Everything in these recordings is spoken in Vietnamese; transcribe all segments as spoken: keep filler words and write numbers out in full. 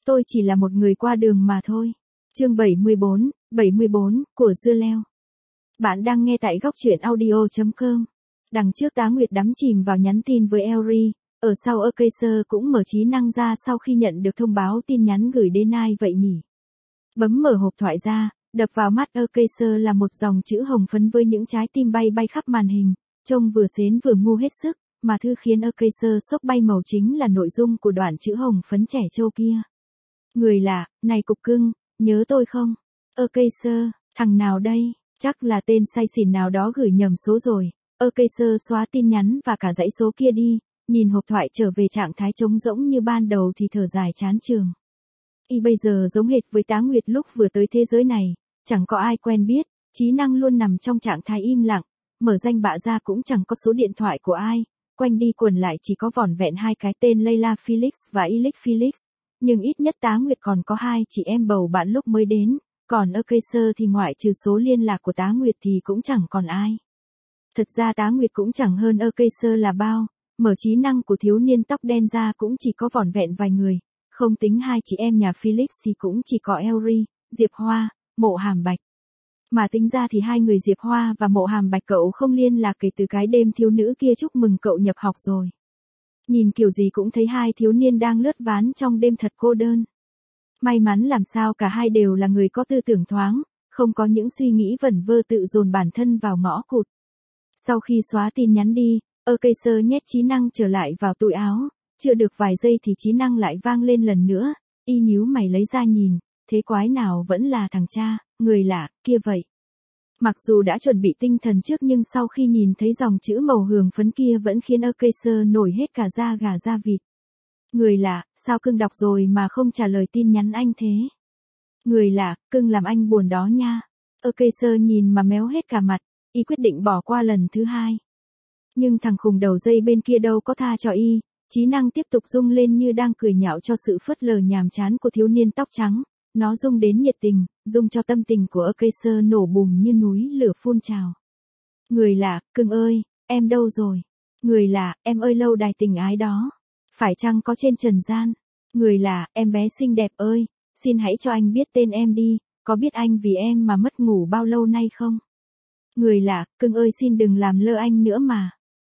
tôi chỉ là một người qua đường mà thôi. Chương bảy mươi bốn, bảy mươi bốn, của dưa leo. Bạn đang nghe tại góc truyện audio chấm com. Đằng trước Tá Nguyệt đắm chìm vào nhắn tin với Elry, ở sau Acacer cũng mở trí năng ra sau khi nhận được thông báo tin nhắn gửi đến ai vậy nhỉ. Bấm mở hộp thoại ra, đập vào mắt Acacer là một dòng chữ hồng phấn với những trái tim bay bay khắp màn hình, trông vừa xến vừa ngu hết sức, mà thứ khiến Acacer sốc bay màu chính là nội dung của đoạn chữ hồng phấn trẻ trâu kia. Người lạ, này cục cưng, nhớ tôi không? Acacer, thằng nào đây? Chắc là tên say xỉn nào đó gửi nhầm số rồi. Acacer xóa tin nhắn và cả dãy số kia đi, nhìn hộp thoại trở về trạng thái trống rỗng như ban đầu thì thở dài chán chường. Y bây giờ giống hệt với Tá Nguyệt lúc vừa tới thế giới này, chẳng có ai quen biết, trí năng luôn nằm trong trạng thái im lặng, mở danh bạ ra cũng chẳng có số điện thoại của ai, quanh đi quẩn lại chỉ có vỏn vẹn hai cái tên Layla Felix và Illich Felix, nhưng ít nhất Tá Nguyệt còn có hai chị em bầu bạn lúc mới đến, còn Acacer thì ngoại trừ số liên lạc của Tá Nguyệt thì cũng chẳng còn ai. Thật ra Tá Nguyệt cũng chẳng hơn Acacer là bao, mở trí năng của thiếu niên tóc đen ra cũng chỉ có vỏn vẹn vài người, không tính hai chị em nhà Felix thì cũng chỉ có Elry, Diệp Hoa, Mộ Hàm Bạch. Mà tính ra thì hai người Diệp Hoa và Mộ Hàm Bạch cậu không liên lạc kể từ cái đêm thiếu nữ kia chúc mừng cậu nhập học rồi. Nhìn kiểu gì cũng thấy hai thiếu niên đang lướt ván trong đêm thật cô đơn. May mắn làm sao cả hai đều là người có tư tưởng thoáng, không có những suy nghĩ vẩn vơ tự dồn bản thân vào ngõ cụt. Sau khi xóa tin nhắn đi, Acacer nhét trí năng trở lại vào túi áo, chưa được vài giây thì trí năng lại vang lên lần nữa, y nhíu mày lấy ra nhìn, thế quái nào vẫn là thằng cha, người lạ, kia vậy. Mặc dù đã chuẩn bị tinh thần trước nhưng sau khi nhìn thấy dòng chữ màu hường phấn kia vẫn khiến Acacer nổi hết cả da gà da vịt. Người lạ, sao cưng đọc rồi mà không trả lời tin nhắn anh thế? Người lạ, cưng làm anh buồn đó nha. Acacer nhìn mà méo hết cả mặt, y quyết định bỏ qua lần thứ hai. Nhưng thằng khùng đầu dây bên kia đâu có tha cho y, trí năng tiếp tục rung lên như đang cười nhạo cho sự phớt lờ nhàm chán của thiếu niên tóc trắng. Nó rung đến nhiệt tình, rung cho tâm tình của Acacer nổ bùng như núi lửa phun trào. Người lạ, cưng ơi, em đâu rồi? Người lạ, em ơi lâu đài tình ái đó. Phải chăng có trên trần gian? Người lạ, em bé xinh đẹp ơi, xin hãy cho anh biết tên em đi, có biết anh vì em mà mất ngủ bao lâu nay không? Người lạ, cưng ơi xin đừng làm lơ anh nữa mà.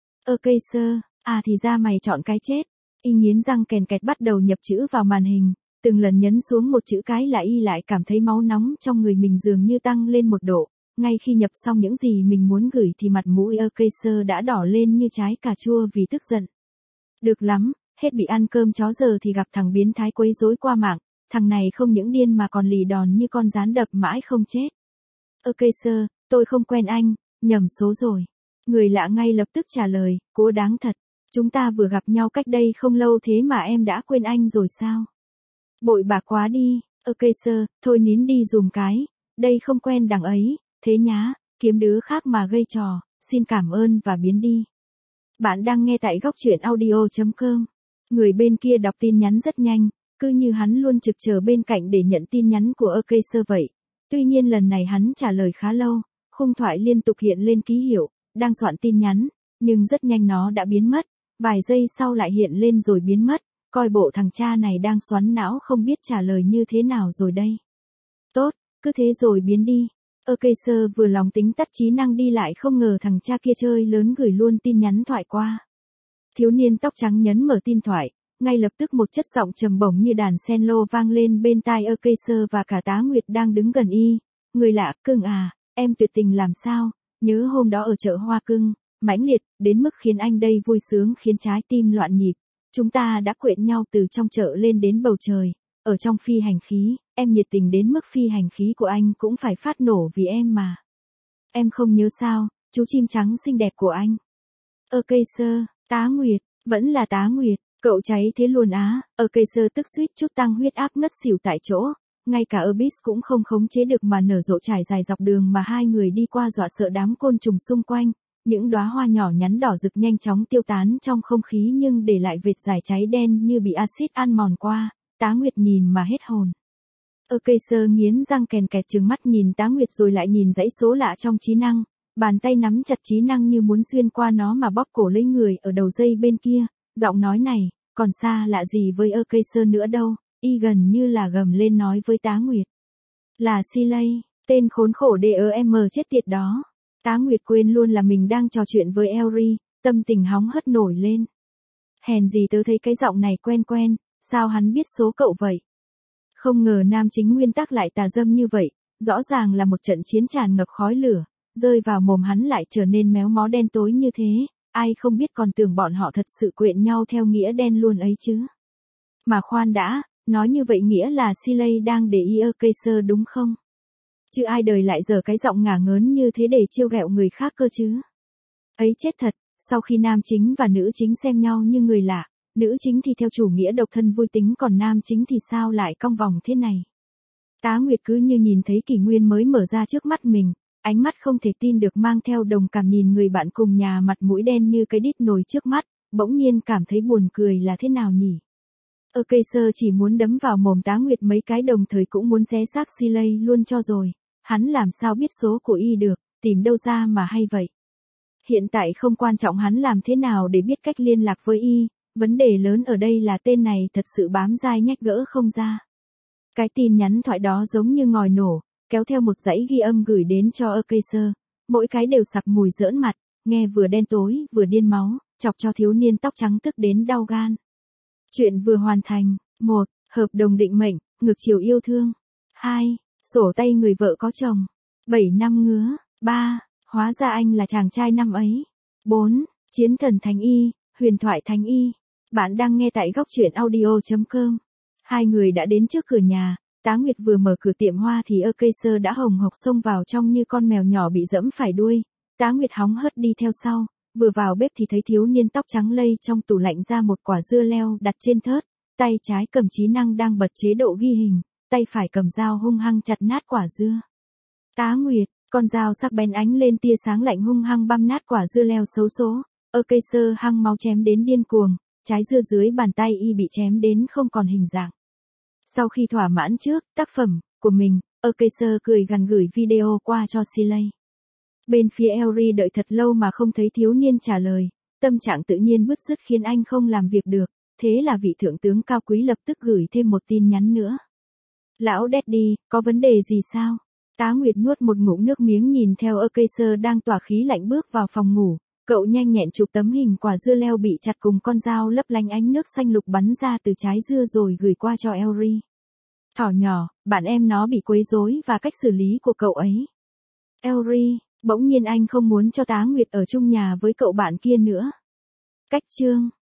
Acacer, à thì ra mày chọn cái chết. Y nghiến răng kèn kẹt bắt đầu nhập chữ vào màn hình, từng lần nhấn xuống một chữ cái là y lại cảm thấy máu nóng trong người mình dường như tăng lên một độ, ngay khi nhập xong những gì mình muốn gửi thì mặt mũi Acacer đã đỏ lên như trái cà chua vì tức giận. Được lắm, hết bị ăn cơm chó giờ thì gặp thằng biến thái quấy rối qua mạng, thằng này không những điên mà còn lì đòn như con gián đập mãi không chết. Acacer, tôi không quen anh, nhầm số rồi. Người lạ ngay lập tức trả lời, cố đáng thật, chúng ta vừa gặp nhau cách đây không lâu thế mà em đã quên anh rồi sao? Bội bạc quá đi, Acacer, thôi nín đi dùm cái, đây không quen đằng ấy, thế nhá, kiếm đứa khác mà gây trò, xin cảm ơn và biến đi. Bạn đang nghe tại góc truyện audio chấm com. Người bên kia đọc tin nhắn rất nhanh, cứ như hắn luôn trực chờ bên cạnh để nhận tin nhắn của Acacer vậy. Tuy nhiên lần này hắn trả lời khá lâu, khung thoại liên tục hiện lên ký hiệu, đang soạn tin nhắn, nhưng rất nhanh nó đã biến mất, vài giây sau lại hiện lên rồi biến mất, coi bộ thằng cha này đang xoắn não không biết trả lời như thế nào rồi đây. Tốt, cứ thế rồi biến đi. Acacer vừa lòng tính tắt trí năng đi lại không ngờ thằng cha kia chơi lớn gửi luôn tin nhắn thoại qua. Thiếu niên tóc trắng nhấn mở tin thoại, ngay lập tức một chất giọng trầm bổng như đàn cello vang lên bên tai Acacer và cả Tá Nguyệt đang đứng gần y. Người lạ, cưng à, em tuyệt tình làm sao, nhớ hôm đó ở chợ hoa cưng, mãnh liệt, đến mức khiến anh đây vui sướng khiến trái tim loạn nhịp. Chúng ta đã quện nhau từ trong chợ lên đến bầu trời, ở trong phi hành khí, em nhiệt tình đến mức phi hành khí của anh cũng phải phát nổ vì em mà. Em không nhớ sao, chú chim trắng xinh đẹp của anh. Acacer, Tá Nguyệt, vẫn là Tá Nguyệt, cậu cháy thế luôn á, Acacer tức suýt chút tăng huyết áp ngất xỉu tại chỗ, ngay cả Abyss cũng không khống chế được mà nở rộ trải dài dọc đường mà hai người đi qua dọa sợ đám côn trùng xung quanh. Những đóa hoa nhỏ nhắn đỏ rực nhanh chóng tiêu tán trong không khí nhưng để lại vệt dài cháy đen như bị axit ăn mòn qua, Tá Nguyệt nhìn mà hết hồn. Acacer nghiến răng kèn kẹt trừng mắt nhìn Tá Nguyệt rồi lại nhìn dãy số lạ trong trí năng, bàn tay nắm chặt trí năng như muốn xuyên qua nó mà bóp cổ lấy người ở đầu dây bên kia, giọng nói này, còn xa lạ gì với Acacer nữa đâu, y gần như là gầm lên nói với Tá Nguyệt. Là Silay, tên khốn khổ đê e em chết tiệt đó. Tá Nguyệt quên luôn là mình đang trò chuyện với Elry, tâm tình hóng hớt nổi lên. Hèn gì tớ thấy cái giọng này quen quen, sao hắn biết số cậu vậy? Không ngờ nam chính nguyên tắc lại tà dâm như vậy, rõ ràng là một trận chiến tràn ngập khói lửa, rơi vào mồm hắn lại trở nên méo mó đen tối như thế, ai không biết còn tưởng bọn họ thật sự quyện nhau theo nghĩa đen luôn ấy chứ. Mà khoan đã, nói như vậy nghĩa là Silay đang để ý Acacer đúng không? Chứ ai đời lại dở cái giọng ngả ngớn như thế để trêu ghẹo người khác cơ chứ. Ấy chết thật, sau khi nam chính và nữ chính xem nhau như người lạ, nữ chính thì theo chủ nghĩa độc thân vui tính còn nam chính thì sao lại cong vòng thế này. Tá Nguyệt cứ như nhìn thấy kỷ nguyên mới mở ra trước mắt mình, ánh mắt không thể tin được mang theo đồng cảm nhìn người bạn cùng nhà mặt mũi đen như cái đít nồi trước mắt, bỗng nhiên cảm thấy buồn cười là thế nào nhỉ. Acacer chỉ muốn đấm vào mồm Tá Nguyệt mấy cái đồng thời cũng muốn xé xác Silay luôn cho rồi, hắn làm sao biết số của y được, tìm đâu ra mà hay vậy. Hiện tại không quan trọng hắn làm thế nào để biết cách liên lạc với y, vấn đề lớn ở đây là tên này thật sự bám dai nhách gỡ không ra. Cái tin nhắn thoại đó giống như ngòi nổ, kéo theo một dãy ghi âm gửi đến cho Acacer, mỗi cái đều sặc mùi giỡn mặt, nghe vừa đen tối vừa điên máu, chọc cho thiếu niên tóc trắng tức đến đau gan. Chuyện vừa hoàn thành. một. Hợp đồng định mệnh, ngược chiều yêu thương. hai. Sổ tay người vợ có chồng. bảy năm ngứa. ba. Hóa ra anh là chàng trai năm ấy. bốn. Chiến thần Thánh Y, huyền thoại Thánh Y. Bạn đang nghe tại góc truyện audio chấm com. Hai người đã đến trước cửa nhà, Tá Nguyệt vừa mở cửa tiệm hoa thì Acacer đã hồng hộc xông vào trong như con mèo nhỏ bị dẫm phải đuôi. Tá Nguyệt hóng hớt đi theo sau, vừa vào bếp thì thấy thiếu niên tóc trắng lây trong tủ lạnh ra một quả dưa leo đặt trên thớt, tay trái cầm trí năng đang bật chế độ ghi hình, tay phải cầm dao hung hăng chặt nát quả dưa. Tá Nguyệt, con dao sắc bén ánh lên tia sáng lạnh hung hăng băm nát quả dưa leo xấu số, Acacer hăng máu chém đến điên cuồng, trái dưa dưới bàn tay y bị chém đến không còn hình dạng. Sau khi thỏa mãn trước tác phẩm của mình, Acacer cười gằn gửi video qua cho Silay. Bên phía Elry đợi thật lâu mà không thấy thiếu niên trả lời, tâm trạng tự nhiên bứt rứt khiến anh không làm việc được, thế là vị thượng tướng cao quý lập tức gửi thêm một tin nhắn nữa. Lão Daddy, có vấn đề gì sao? Tá Nguyệt nuốt một ngụm nước miếng nhìn theo Acacer đang tỏa khí lạnh bước vào phòng ngủ, cậu nhanh nhẹn chụp tấm hình quả dưa leo bị chặt cùng con dao lấp lánh ánh nước xanh lục bắn ra từ trái dưa rồi gửi qua cho Elry. Thỏ nhỏ, bạn em nó bị quấy rối và cách xử lý của cậu ấy. Elry, bỗng nhiên anh không muốn cho Tá Nguyệt ở chung nhà với cậu bạn kia nữa. Cách chương